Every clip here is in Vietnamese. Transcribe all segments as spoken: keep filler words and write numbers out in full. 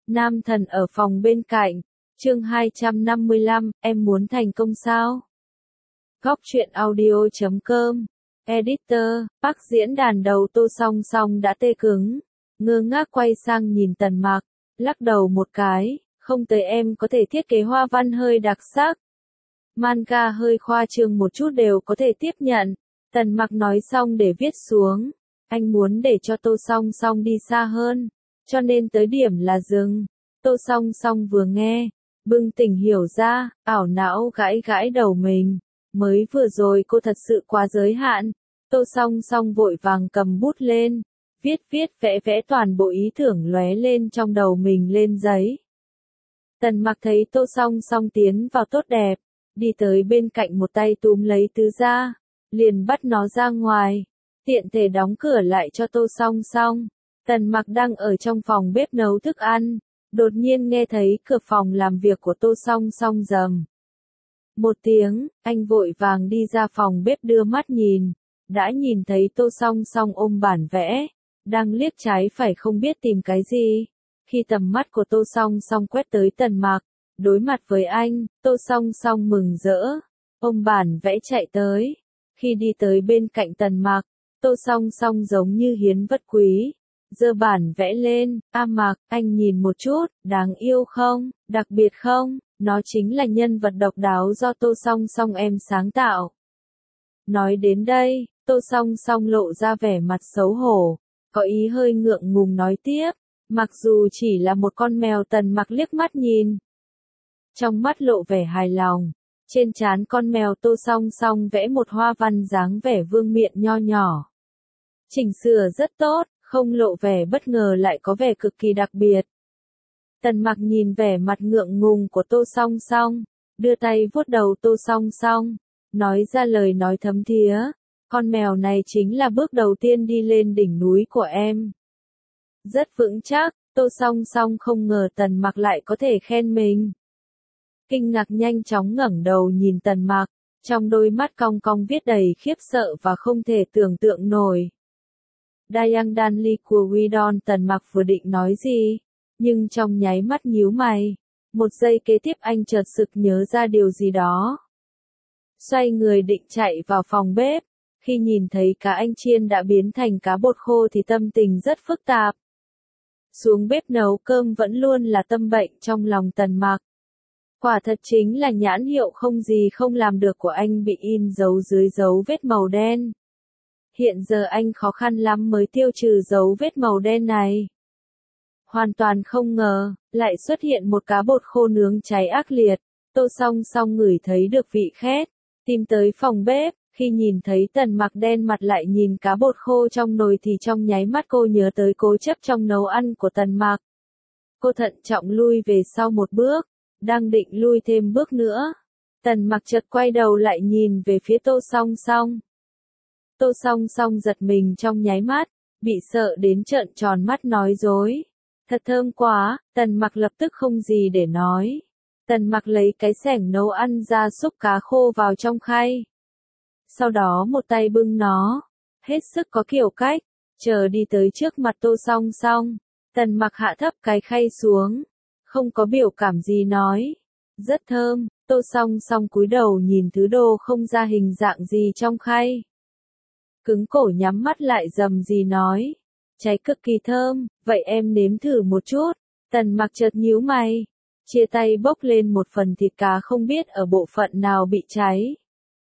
Nam thần ở phòng bên cạnh, chương hai trăm năm mươi lăm, em muốn thành công sao? Góc truyện audio chấm com, Editor, Bắc diễn đàn đầu Tô Song Song đã tê cứng, ngơ ngác quay sang nhìn Tần Mặc, lắc đầu một cái, không tới em có thể thiết kế hoa văn hơi đặc sắc. Manga hơi khoa trương một chút đều có thể tiếp nhận. Tần Mặc nói xong để viết xuống, anh muốn để cho Tô Song Song đi xa hơn, cho nên tới điểm là dừng. Tô Song Song vừa nghe, bừng tỉnh hiểu ra, ảo não gãi gãi đầu mình, mới vừa rồi cô thật sự quá giới hạn. Tô Song Song vội vàng cầm bút lên, viết viết vẽ vẽ toàn bộ ý tưởng lóe lên trong đầu mình lên giấy. Tần Mặc thấy Tô Song Song tiến vào tốt đẹp, đi tới bên cạnh một tay túm lấy tứ ra, liền bắt nó ra ngoài, tiện thể đóng cửa lại cho Tô Song Song. Tần Mặc đang ở trong phòng bếp nấu thức ăn, đột nhiên nghe thấy cửa phòng làm việc của Tô Song Song rầm một tiếng, anh vội vàng đi ra phòng bếp đưa mắt nhìn, đã nhìn thấy Tô Song Song ôm bản vẽ, đang liếc trái phải không biết tìm cái gì. Khi tầm mắt của Tô Song Song quét tới Tần Mặc, đối mặt với anh, Tô Song Song mừng rỡ, ôm bản vẽ chạy tới. Khi đi tới bên cạnh Tần Mặc, Tô Song Song giống như hiến vật quý, giơ bản vẽ lên, "A Mặc, anh nhìn một chút, đáng yêu không, đặc biệt không, nó chính là nhân vật độc đáo do Tô Song Song em sáng tạo." Nói đến đây, Tô Song Song lộ ra vẻ mặt xấu hổ, có ý hơi ngượng ngùng nói tiếp, mặc dù chỉ là một con mèo. Tần Mặc liếc mắt nhìn, trong mắt lộ vẻ hài lòng. Trên trán con mèo Tô Song Song vẽ một hoa văn dáng vẻ vương miện nho nhỏ. Chỉnh sửa rất tốt, không lộ vẻ bất ngờ lại có vẻ cực kỳ đặc biệt. Tần Mặc nhìn vẻ mặt ngượng ngùng của Tô Song Song, đưa tay vuốt đầu Tô Song Song, nói ra lời nói thấm thía, "Con mèo này chính là bước đầu tiên đi lên đỉnh núi của em." Rất vững chắc. Tô Song Song không ngờ Tần Mặc lại có thể khen mình. Kinh ngạc nhanh chóng ngẩng đầu nhìn Tần Mặc, trong đôi mắt cong cong viết đầy khiếp sợ và không thể tưởng tượng nổi. Dayang Danli của Widon. Tần Mặc vừa định nói gì, nhưng trong nháy mắt nhíu mày. Một giây kế tiếp anh chợt sực nhớ ra điều gì đó. Xoay người định chạy vào phòng bếp, khi nhìn thấy cá anh chiên đã biến thành cá bột khô thì tâm tình rất phức tạp. Xuống bếp nấu cơm vẫn luôn là tâm bệnh trong lòng Tần Mặc. Quả thật chính là nhãn hiệu không gì không làm được của anh bị in dấu dưới dấu vết màu đen. Hiện giờ anh khó khăn lắm mới tiêu trừ dấu vết màu đen này. Hoàn toàn không ngờ, lại xuất hiện một cá bột khô nướng cháy ác liệt. Tô Song Song ngửi thấy được vị khét, tìm tới phòng bếp, khi nhìn thấy Tần Mặc đen mặt lại nhìn cá bột khô trong nồi thì trong nháy mắt cô nhớ tới cố chấp trong nấu ăn của Tần Mặc. Cô thận trọng lui về sau một bước, đang định lui thêm bước nữa. Tần Mặc chợt quay đầu lại nhìn về phía Tô Song Song. Tô Song Song giật mình trong nháy mắt, bị sợ đến trợn tròn mắt nói dối. "Thật thơm quá." Tần Mặc lập tức không gì để nói. Tần Mặc lấy cái xẻng nấu ăn ra xúc cá khô vào trong khay. Sau đó một tay bưng nó, hết sức có kiểu cách, chờ đi tới trước mặt Tô Song Song. Tần Mặc hạ thấp cái khay xuống, không có biểu cảm gì nói, "Rất thơm." Tô Song Song cúi đầu nhìn thứ đồ không ra hình dạng gì trong khay. Cứng cổ nhắm mắt lại rầm rì nói, "Cháy cực kỳ thơm, vậy em nếm thử một chút." Tần Mặc chợt nhíu mày, chia tay bốc lên một phần thịt cá không biết ở bộ phận nào bị cháy,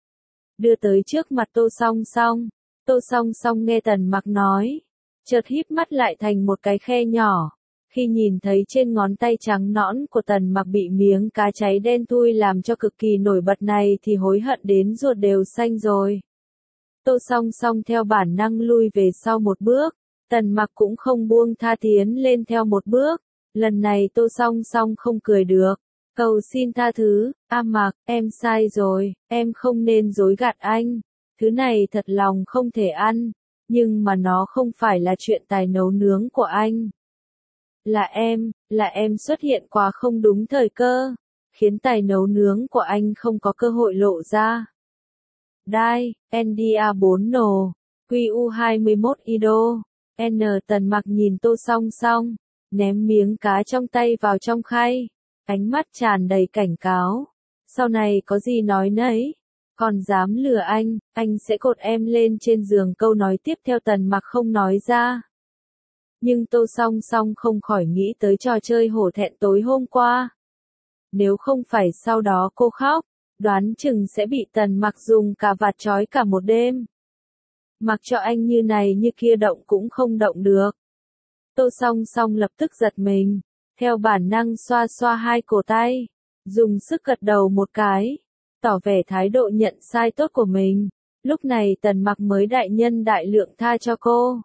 đưa tới trước mặt Tô Song Song. Tô Song Song nghe Tần Mặc nói, chợt híp mắt lại thành một cái khe nhỏ. Khi nhìn thấy trên ngón tay trắng nõn của Tần Mặc bị miếng cá cháy đen thui làm cho cực kỳ nổi bật này thì hối hận đến ruột đều xanh rồi. Tô Song Song theo bản năng lui về sau một bước, Tần Mặc cũng không buông tha tiến lên theo một bước. Lần này Tô Song Song không cười được, cầu xin tha thứ, "A Mặc, em sai rồi, em không nên dối gạt anh. Thứ này thật lòng không thể ăn, nhưng mà nó không phải là chuyện tài nấu nướng của anh. Là em, là em xuất hiện quá không đúng thời cơ, khiến tài nấu nướng của anh không có cơ hội lộ ra." Đai, en đê a bốn N, quy u hai mươi mốt i đê ô, N. Tần Mặc nhìn Tô Song Song, ném miếng cá trong tay vào trong khay, ánh mắt tràn đầy cảnh cáo. Sau này có gì nói nấy, còn dám lừa anh, anh sẽ cột em lên trên giường. Câu nói tiếp theo Tần Mặc không nói ra. Nhưng Tô Song Song không khỏi nghĩ tới trò chơi hổ thẹn tối hôm qua. Nếu không phải sau đó cô khóc, đoán chừng sẽ bị Tần Mặc dùng cà vạt trói cả một đêm. Mặc cho anh như này như kia động cũng không động được. Tô Song Song lập tức giật mình, theo bản năng xoa xoa hai cổ tay, dùng sức gật đầu một cái, tỏ vẻ thái độ nhận sai tốt của mình. Lúc này Tần Mặc mới đại nhân đại lượng tha cho cô.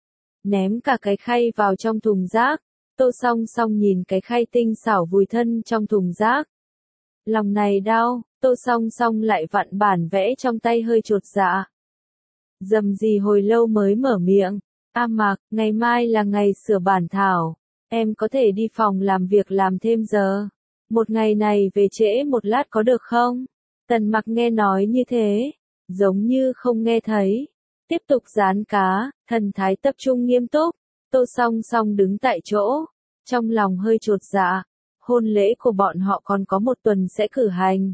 Ném cả cái khay vào trong thùng rác, Tô Song Song nhìn cái khay tinh xảo vùi thân trong thùng rác. Lòng này đau, Tô Song Song lại vặn bản vẽ trong tay hơi chột dạ. Dầm gì hồi lâu mới mở miệng, "A Mặc, ngày mai là ngày sửa bản thảo, em có thể đi phòng làm việc làm thêm giờ. Một ngày này về trễ một lát có được không?" Tần Mặc nghe nói như thế, giống như không nghe thấy. Tiếp tục rán cá, thần thái tập trung nghiêm túc. Tô Song Song đứng tại chỗ, trong lòng hơi chột dạ. Hôn lễ của bọn họ còn có một tuần sẽ cử hành.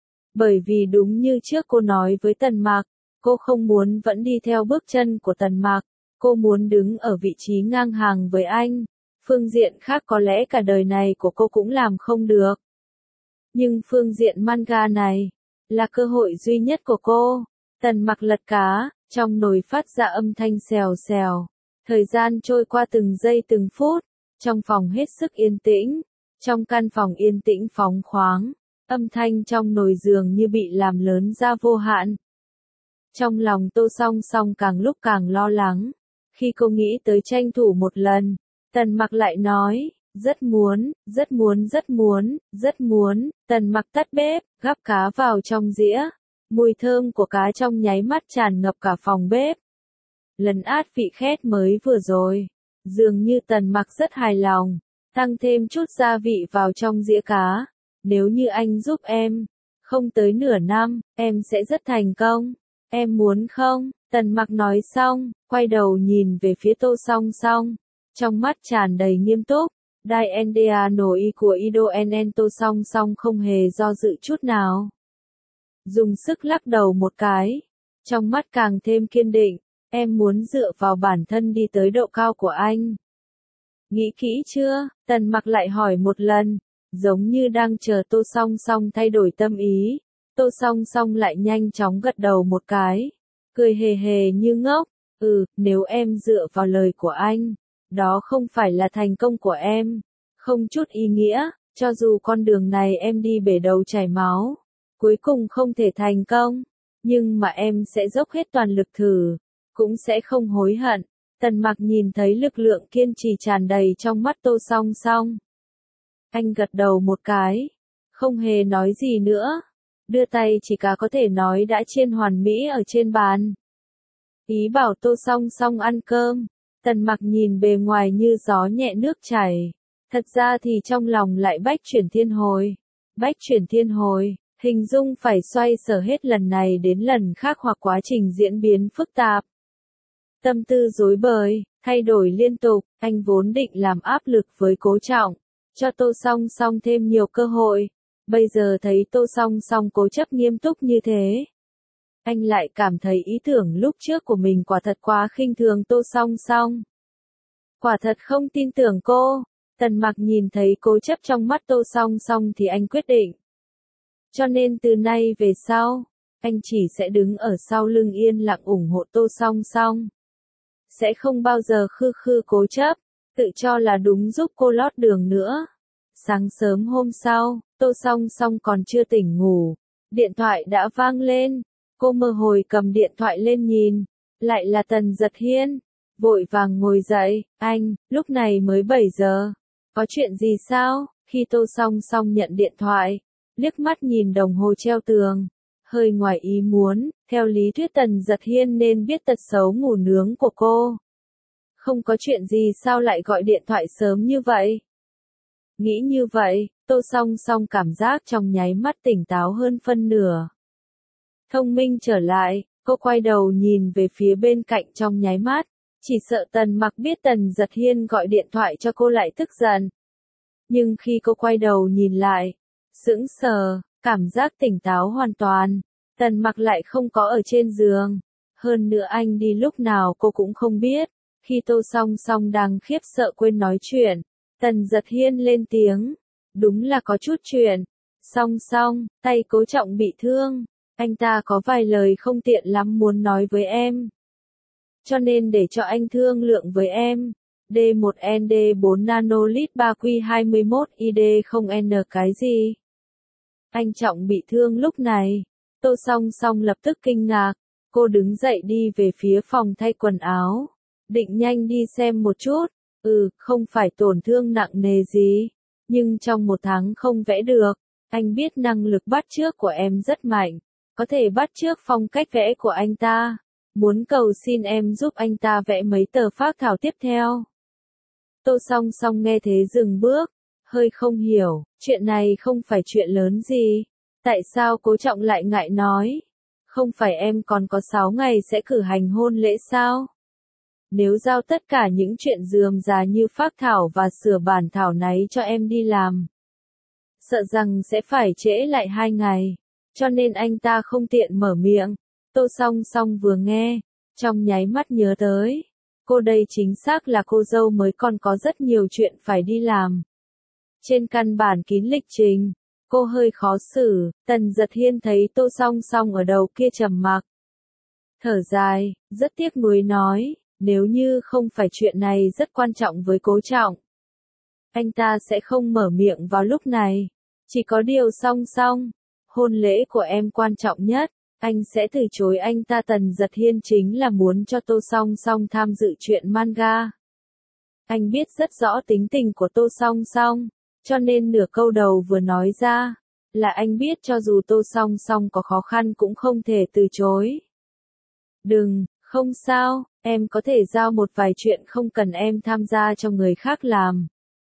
Bởi vì đúng như trước cô nói với Tần Mặc, cô không muốn vẫn đi theo bước chân của Tần Mặc, cô muốn đứng ở vị trí ngang hàng với anh. Phương diện khác có lẽ cả đời này của cô cũng làm không được. Nhưng phương diện manga này, là cơ hội duy nhất của cô. Tần Mặc lật cá, trong nồi phát ra âm thanh xèo xèo. Thời gian trôi qua từng giây từng phút, trong phòng hết sức yên tĩnh. Trong căn phòng yên tĩnh phóng khoáng, âm thanh trong nồi giường như bị làm lớn ra vô hạn. Trong lòng Tô Song Song càng lúc càng lo lắng. Khi cô nghĩ tới tranh thủ một lần, Tần Mặc lại nói, rất muốn, rất muốn rất muốn, rất muốn. Tần Mặc tắt bếp, gắp cá vào trong dĩa. Mùi thơm của cá trong nháy mắt tràn ngập cả phòng bếp. Lấn át vị khét mới vừa rồi, dường như Tần Mặc rất hài lòng, tăng thêm chút gia vị vào trong dĩa cá. Nếu như anh giúp em, không tới nửa năm, em sẽ rất thành công. Em muốn không? Tần Mặc nói xong, quay đầu nhìn về phía Tô Song Song, trong mắt tràn đầy nghiêm túc. Dai Endea no i của Ido Enen. Tô Song Song không hề do dự chút nào. Dùng sức lắc đầu một cái, trong mắt càng thêm kiên định, em muốn dựa vào bản thân đi tới độ cao của anh. Nghĩ kỹ chưa? Tần Mặc lại hỏi một lần, giống như đang chờ Tô Song Song thay đổi tâm ý. Tô Song Song lại nhanh chóng gật đầu một cái, cười hề hề như ngốc. Ừ, nếu em dựa vào lời của anh, đó không phải là thành công của em, không chút ý nghĩa, cho dù con đường này em đi bể đầu chảy máu, cuối cùng không thể thành công, nhưng mà em sẽ dốc hết toàn lực thử, cũng sẽ không hối hận. Tần Mặc nhìn thấy lực lượng kiên trì tràn đầy trong mắt Tô Song Song. Anh gật đầu một cái, không hề nói gì nữa, đưa tay chỉ cả có thể nói đã chiên hoàn mỹ ở trên bàn. Ý bảo Tô Song Song ăn cơm. Tần Mặc nhìn bề ngoài như gió nhẹ nước chảy, thật ra thì trong lòng lại bách chuyển thiên hồi. Bách chuyển thiên hồi, hình dung phải xoay sở hết lần này đến lần khác hoặc quá trình diễn biến phức tạp. Tâm tư rối bời, thay đổi liên tục, anh vốn định làm áp lực với Cố Trọng, cho Tô Song Song thêm nhiều cơ hội. Bây giờ thấy Tô Song Song cố chấp nghiêm túc như thế, anh lại cảm thấy ý tưởng lúc trước của mình quả thật quá khinh thường Tô Song Song. Quả thật không tin tưởng cô. Tần Mặc nhìn thấy cố chấp trong mắt Tô Song Song thì anh quyết định. Cho nên từ nay về sau, anh chỉ sẽ đứng ở sau lưng yên lặng ủng hộ Tô Song Song. Sẽ không bao giờ khư khư cố chấp, tự cho là đúng giúp cô lót đường nữa. Sáng sớm hôm sau, Tô Song Song còn chưa tỉnh ngủ, điện thoại đã vang lên. Cô mơ hồi cầm điện thoại lên nhìn, lại là Tần Giật Hiên. Vội vàng ngồi dậy, anh, lúc này mới bảy giờ. Có chuyện gì sao? Khi Tô Song Song nhận điện thoại, liếc mắt nhìn đồng hồ treo tường, hơi ngoài ý muốn, theo lý thuyết Tần Giật Hiên nên biết tật xấu ngủ nướng của cô. Không có chuyện gì sao lại gọi điện thoại sớm như vậy? Nghĩ như vậy, Tô Song Song cảm giác trong nháy mắt tỉnh táo hơn phân nửa. Thông minh trở lại, cô quay đầu nhìn về phía bên cạnh trong nháy mắt, Chỉ sợ Tần Mặc biết Tần Giật Hiên gọi điện thoại cho cô lại tức giận. Nhưng khi cô quay đầu nhìn lại, sững sờ, cảm giác tỉnh táo hoàn toàn, Tần Mặc lại không có ở trên giường. Hơn nữa anh đi lúc nào cô cũng không biết. Khi Tô Song Song đang khiếp sợ quên nói chuyện, Tần Giật Hiên lên tiếng. Đúng là có chút chuyện. Song Song, tay Cố Trọng bị thương. Anh ta có vài lời không tiện lắm muốn nói với em. Cho nên để cho anh thương lượng với em. D một N D bốn nanolit ba Q hai mươi mốt I D không N cái gì? Anh Trọng bị thương lúc này. Tô Song Song lập tức kinh ngạc. Cô đứng dậy đi về phía phòng thay quần áo. Định nhanh đi xem một chút. Ừ, không phải tổn thương nặng nề gì. Nhưng trong một tháng không vẽ được. Anh biết năng lực bắt chước của em rất mạnh. Có thể bắt chước phong cách vẽ của anh ta. Muốn cầu xin em giúp anh ta vẽ mấy tờ phác thảo tiếp theo. Tô Song Song nghe thế dừng bước. Hơi không hiểu. Chuyện này không phải chuyện lớn gì. Tại sao Cố Trọng lại ngại nói? Không phải em còn có sáu ngày sẽ cử hành hôn lễ sao? Nếu giao tất cả những chuyện rườm rà như phác thảo và sửa bản thảo náy cho em đi làm, sợ rằng sẽ phải trễ lại hai ngày, cho nên anh ta không tiện mở miệng. Tô Song Song vừa nghe, trong nháy mắt nhớ tới, cô đây chính xác là cô dâu mới còn có rất nhiều chuyện phải đi làm. Trên căn bản kín lịch trình, cô hơi khó xử. Tần Giật Hiên thấy Tô Song Song ở đầu kia trầm mặc, thở dài, rất tiếc nuối nói, nếu như không phải chuyện này rất quan trọng với Cố Trọng, anh ta sẽ không mở miệng vào lúc này. Chỉ có điều Song Song, hôn lễ của em quan trọng nhất, anh sẽ từ chối anh ta. Tần Giật Hiên chính là muốn cho Tô Song Song tham dự chuyện manga. Anh biết rất rõ tính tình của Tô Song Song, cho nên nửa câu đầu vừa nói ra, là anh biết cho dù Tô Song Song có khó khăn cũng không thể từ chối. Đừng, không sao, em có thể giao một vài chuyện không cần em tham gia cho người khác làm.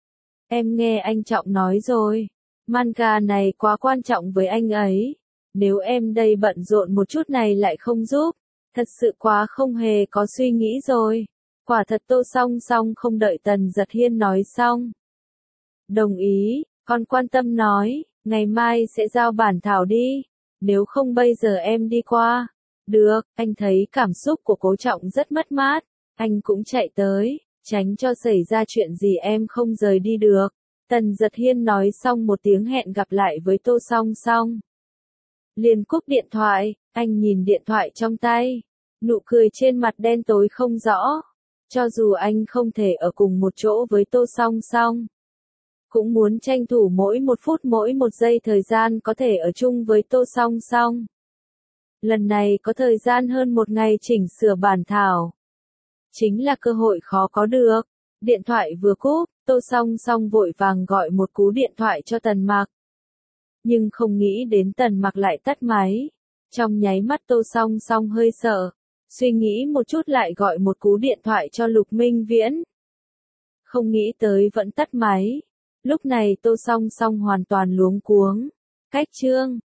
Em nghe anh Trọng nói rồi, manga này quá quan trọng với anh ấy. Nếu em đây bận rộn một chút này lại không giúp, thật sự quá không hề có suy nghĩ rồi. Quả thật. Tô Song Song không đợi Tần Giật Hiên nói xong. Đồng ý, con quan tâm nói, ngày mai sẽ giao bản thảo đi, nếu không bây giờ em đi qua. Được, anh thấy cảm xúc của Cố Trọng rất mất mát, anh cũng chạy tới, tránh cho xảy ra chuyện gì em không rời đi được. Tần Giật Hiên nói xong một tiếng hẹn gặp lại với Tô Song Song. Liền cúp điện thoại, anh nhìn điện thoại trong tay, nụ cười trên mặt đen tối không rõ. Cho dù anh không thể ở cùng một chỗ với Tô Song Song, cũng muốn tranh thủ mỗi một phút mỗi một giây thời gian có thể ở chung với Tô Song Song. Lần này có thời gian hơn một ngày chỉnh sửa bản thảo. Chính là cơ hội khó có được. Điện thoại vừa cúp, Tô Song Song vội vàng gọi một cú điện thoại cho Tần Mặc. Nhưng không nghĩ đến Tần Mặc lại tắt máy. Trong nháy mắt Tô Song Song hơi sợ. Suy nghĩ một chút lại gọi một cú điện thoại cho Lục Minh Viễn. Không nghĩ tới vẫn tắt máy. Lúc này Tô Song Song hoàn toàn luống cuống. Cách chương